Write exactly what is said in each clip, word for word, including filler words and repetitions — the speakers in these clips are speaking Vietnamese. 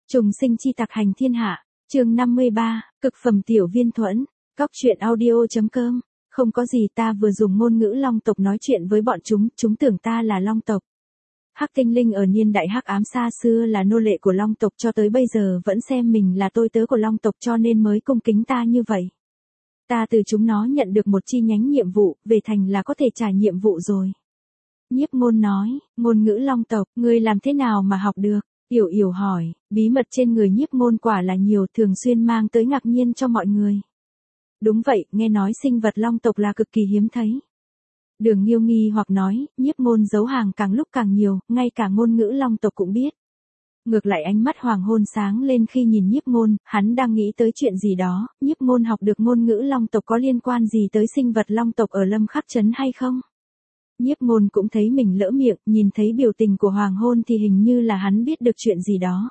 Trùng sinh chi tặc hành thiên hạ, chương năm mươi ba, cực phẩm tiểu viên thuẫn, cóc truyện audio.com, không có gì ta vừa dùng ngôn ngữ long tộc nói chuyện với bọn chúng, chúng tưởng ta là long tộc. Hắc tinh linh ở niên đại hắc ám xa xưa là nô lệ của long tộc cho tới bây giờ vẫn xem mình là tôi tớ của long tộc cho nên mới cung kính ta như vậy. Ta từ chúng nó nhận được một chi nhánh nhiệm vụ, về thành là có thể trả nhiệm vụ rồi. Nhiếp Ngôn nói, ngôn ngữ long tộc, ngươi làm thế nào mà học được? Yểu Yểu hỏi, bí mật trên người Nhiếp Ngôn quả là nhiều, thường xuyên mang tới ngạc nhiên cho mọi người. Đúng vậy, nghe nói sinh vật long tộc là cực kỳ hiếm thấy. Đường Nghiêu nghi hoặc nói, Nhiếp Ngôn giấu hàng càng lúc càng nhiều, ngay cả ngôn ngữ long tộc cũng biết. Ngược lại ánh mắt Hoàng Hôn sáng lên khi nhìn Nhiếp Ngôn, hắn đang nghĩ tới chuyện gì đó, Nhiếp Ngôn học được ngôn ngữ long tộc có liên quan gì tới sinh vật long tộc ở Lâm Khắc Trấn hay không? Nhiếp Ngôn cũng thấy mình lỡ miệng, nhìn thấy biểu tình của Hoàng Hôn thì hình như là hắn biết được chuyện gì đó.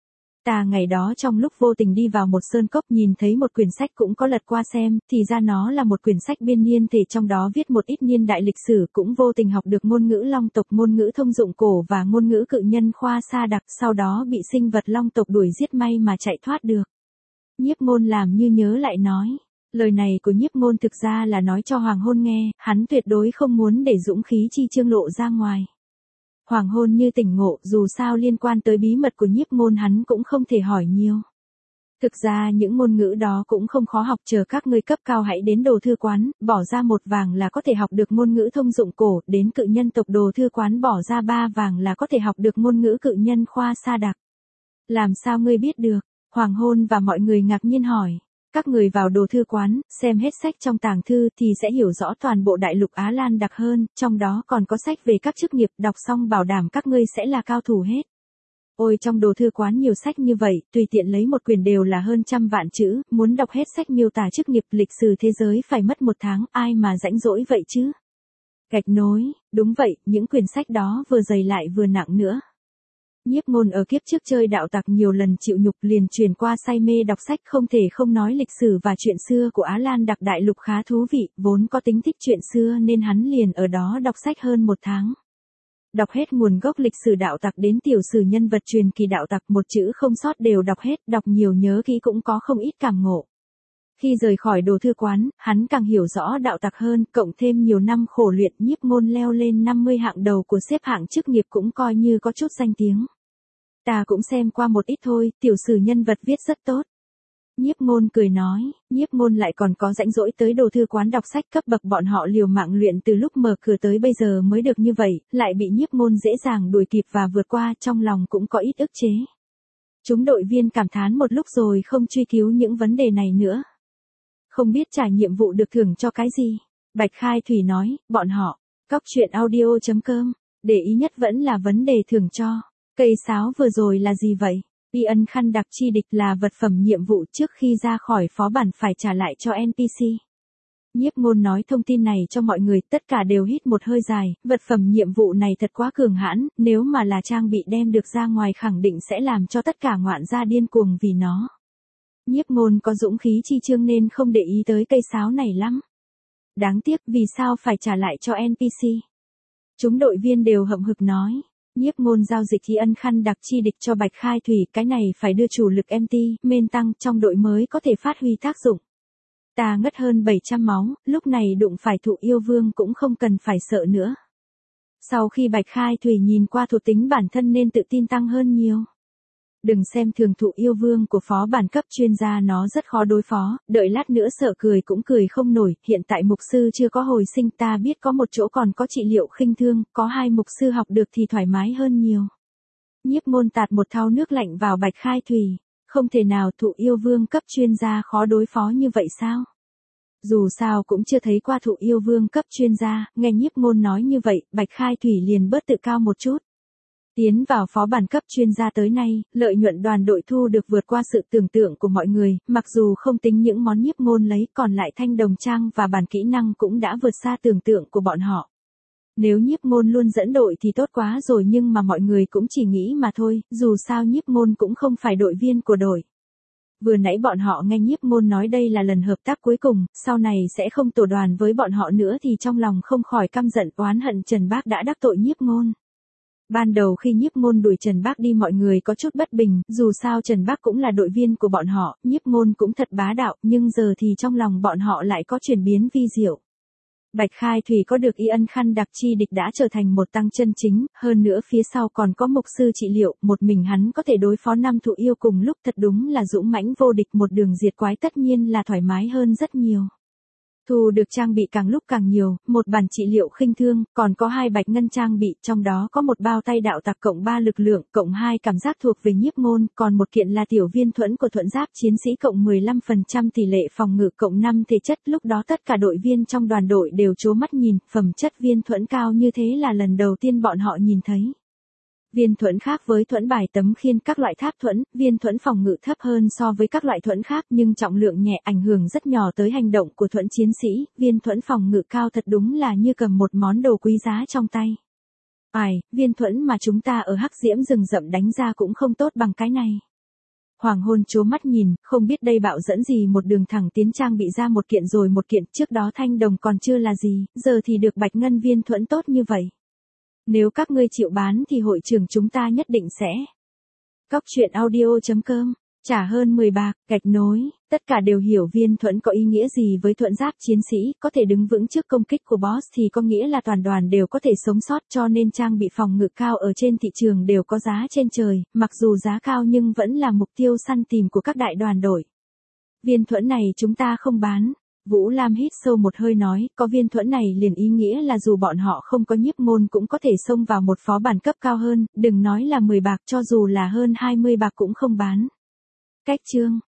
Ta ngày đó trong lúc vô tình đi vào một sơn cốc nhìn thấy một quyển sách cũng có lật qua xem, thì ra nó là một quyển sách biên niên thể trong đó viết một ít niên đại lịch sử, cũng vô tình học được ngôn ngữ long tộc, ngôn ngữ thông dụng cổ và ngôn ngữ cự nhân khoa sa đặc, sau đó bị sinh vật long tộc đuổi giết may mà chạy thoát được. Nhiếp Ngôn làm như nhớ lại nói. Lời này của Nhiếp Ngôn thực ra là nói cho Hoàng Hôn nghe, hắn tuyệt đối không muốn để dũng khí chi chương lộ ra ngoài. Hoàng Hôn như tỉnh ngộ, dù sao liên quan tới bí mật của Nhiếp Ngôn hắn cũng không thể hỏi nhiều. Thực ra những ngôn ngữ đó cũng không khó học, chờ các ngươi cấp cao hãy đến đồ thư quán, bỏ ra một vàng là có thể học được ngôn ngữ thông dụng cổ, đến cự nhân tộc đồ thư quán bỏ ra ba vàng là có thể học được ngôn ngữ cự nhân khoa sa đặc. Làm sao ngươi biết được? Hoàng Hôn và mọi người ngạc nhiên hỏi. Các người vào đồ thư quán, xem hết sách trong tàng thư thì sẽ hiểu rõ toàn bộ đại lục Á Lan đặc hơn, trong đó còn có sách về các chức nghiệp, đọc xong bảo đảm các ngươi sẽ là cao thủ hết. Ôi trong đồ thư quán nhiều sách như vậy, tùy tiện lấy một quyển đều là hơn trăm vạn chữ, muốn đọc hết sách miêu tả chức nghiệp lịch sử thế giới phải mất một tháng, ai mà rãnh rỗi vậy chứ? Gạch nối, đúng vậy, những quyển sách đó vừa dày lại vừa nặng nữa. Nhiếp Ngôn ở kiếp trước chơi đạo tặc nhiều lần chịu nhục liền truyền qua say mê đọc sách, không thể không nói lịch sử và chuyện xưa của Á Lan đặc đại lục khá thú vị, vốn có tính thích chuyện xưa nên hắn liền ở đó đọc sách hơn một tháng. Đọc hết nguồn gốc lịch sử đạo tặc đến tiểu sử nhân vật truyền kỳ đạo tặc, một chữ không sót đều đọc hết, đọc nhiều nhớ kỹ cũng có không ít cảm ngộ. Khi rời khỏi đồ thư quán, hắn càng hiểu rõ đạo tặc hơn, cộng thêm nhiều năm khổ luyện, Nhiếp Ngôn leo lên năm mươi hạng đầu của xếp hạng chức nghiệp cũng coi như có chút danh tiếng. Ta cũng xem qua một ít thôi, tiểu sử nhân vật viết rất tốt. Nhiếp Ngôn cười nói, Nhiếp Ngôn lại còn có rãnh rỗi tới đồ thư quán đọc sách, cấp bậc bọn họ liều mạng luyện từ lúc mở cửa tới bây giờ mới được như vậy, lại bị Nhiếp Ngôn dễ dàng đuổi kịp và vượt qua, trong lòng cũng có ít ức chế. Chúng đội viên cảm thán một lúc rồi không truy cứu những vấn đề này nữa. Không biết trả nhiệm vụ được thưởng cho cái gì? Bạch Khai Thủy nói, bọn họ, cóc truyện audio.com, để ý nhất vẫn là vấn đề thưởng cho. Cây sáo vừa rồi là gì vậy? Y ân khăn đặc chi địch là vật phẩm nhiệm vụ trước khi ra khỏi phó bản phải trả lại cho en pê xê. Nhiếp Ngôn nói thông tin này cho mọi người, tất cả đều hít một hơi dài, vật phẩm nhiệm vụ này thật quá cường hãn, nếu mà là trang bị đem được ra ngoài khẳng định sẽ làm cho tất cả ngoạn gia điên cuồng vì nó. Nhiếp Ngôn có dũng khí chi chương nên không để ý tới cây sáo này lắm. Đáng tiếc vì sao phải trả lại cho en pê xê? Chúng đội viên đều hậm hực nói. Nhiếp Ngôn giao dịch y ân khăn đặc chi địch cho Bạch Khai Thủy, cái này phải đưa chủ lực em tê, men tăng trong đội mới có thể phát huy tác dụng. Ta ngất hơn bảy trăm máu, lúc này đụng phải thụ yêu vương cũng không cần phải sợ nữa. Sau khi Bạch Khai Thủy nhìn qua thuộc tính bản thân nên tự tin tăng hơn nhiều. Đừng xem thường thụ yêu vương của phó bản cấp chuyên gia, nó rất khó đối phó, đợi lát nữa sợ cười cũng cười không nổi, hiện tại mục sư chưa có hồi sinh, ta biết có một chỗ còn có trị liệu khinh thương, có hai mục sư học được thì thoải mái hơn nhiều. Nhiếp Ngôn tạt một thau nước lạnh vào Bạch Khai Thủy, không thể nào, thụ yêu vương cấp chuyên gia khó đối phó như vậy sao? Dù sao cũng chưa thấy qua thụ yêu vương cấp chuyên gia, nghe Nhiếp Ngôn nói như vậy, Bạch Khai Thủy liền bớt tự cao một chút. Tiến vào phó bản cấp chuyên gia tới nay, lợi nhuận đoàn đội thu được vượt qua sự tưởng tượng của mọi người, mặc dù không tính những món Nhiếp Ngôn lấy, còn lại thanh đồng trang và bản kỹ năng cũng đã vượt xa tưởng tượng của bọn họ. Nếu Nhiếp Ngôn luôn dẫn đội thì tốt quá rồi, nhưng mà mọi người cũng chỉ nghĩ mà thôi, dù sao Nhiếp Ngôn cũng không phải đội viên của đội. Vừa nãy bọn họ nghe Nhiếp Ngôn nói đây là lần hợp tác cuối cùng, sau này sẽ không tổ đoàn với bọn họ nữa thì trong lòng không khỏi căm giận oán hận Trần Bác đã đắc tội Nhiếp Ngôn. Ban đầu khi Nhiếp Ngôn đuổi Trần Bác đi mọi người có chút bất bình, dù sao Trần Bác cũng là đội viên của bọn họ, Nhiếp Ngôn cũng thật bá đạo, nhưng giờ thì trong lòng bọn họ lại có chuyển biến vi diệu. Bạch Khai Thủy có được y ân khăn đặc chi địch đã trở thành một tăng chân chính, hơn nữa phía sau còn có mục sư trị liệu, một mình hắn có thể đối phó năm thụ yêu cùng lúc, thật đúng là dũng mãnh vô địch, một đường diệt quái tất nhiên là thoải mái hơn rất nhiều. Thu được trang bị càng lúc càng nhiều, một bản trị liệu khinh thương, còn có hai bạch ngân trang bị, trong đó có một bao tay đạo tặc cộng ba lực lượng, cộng hai cảm giác thuộc về Nhiếp Ngôn, còn một kiện là tiểu viên thuẫn của thuẫn giáp chiến sĩ cộng mười lăm phần trăm tỷ lệ phòng ngự cộng năm thể chất, lúc đó tất cả đội viên trong đoàn đội đều trố mắt nhìn, phẩm chất viên thuẫn cao như thế là lần đầu tiên bọn họ nhìn thấy. Viên thuẫn khác với thuẫn bài tấm khiên các loại tháp thuẫn, viên thuẫn phòng ngự thấp hơn so với các loại thuẫn khác nhưng trọng lượng nhẹ, ảnh hưởng rất nhỏ tới hành động của thuẫn chiến sĩ, viên thuẫn phòng ngự cao thật đúng là như cầm một món đồ quý giá trong tay. Ai, viên thuẫn mà chúng ta ở Hắc Diễm rừng rậm đánh ra cũng không tốt bằng cái này. Hoàng Hôn trố mắt nhìn, không biết đây bạo dẫn gì một đường thẳng tiến trang bị ra một kiện rồi một kiện, trước đó thanh đồng còn chưa là gì, giờ thì được bạch ngân viên thuẫn tốt như vậy. Nếu các ngươi chịu bán thì hội trưởng chúng ta nhất định sẽ. Cóc truyện audio chấm com, trả hơn mười bạc, gạch nối, tất cả đều hiểu viên thuẫn có ý nghĩa gì với thuẫn giáp chiến sĩ, có thể đứng vững trước công kích của boss thì có nghĩa là toàn đoàn đều có thể sống sót, cho nên trang bị phòng ngự cao ở trên thị trường đều có giá trên trời, mặc dù giá cao nhưng vẫn là mục tiêu săn tìm của các đại đoàn đội. Viên thuẫn này chúng ta không bán. Vũ Lam hít sâu một hơi nói, có viên thuẫn này liền ý nghĩa là dù bọn họ không có Nhiếp Ngôn cũng có thể xông vào một phó bản cấp cao hơn, đừng nói là mười bạc, cho dù là hơn hai mươi bạc cũng không bán. Cách chương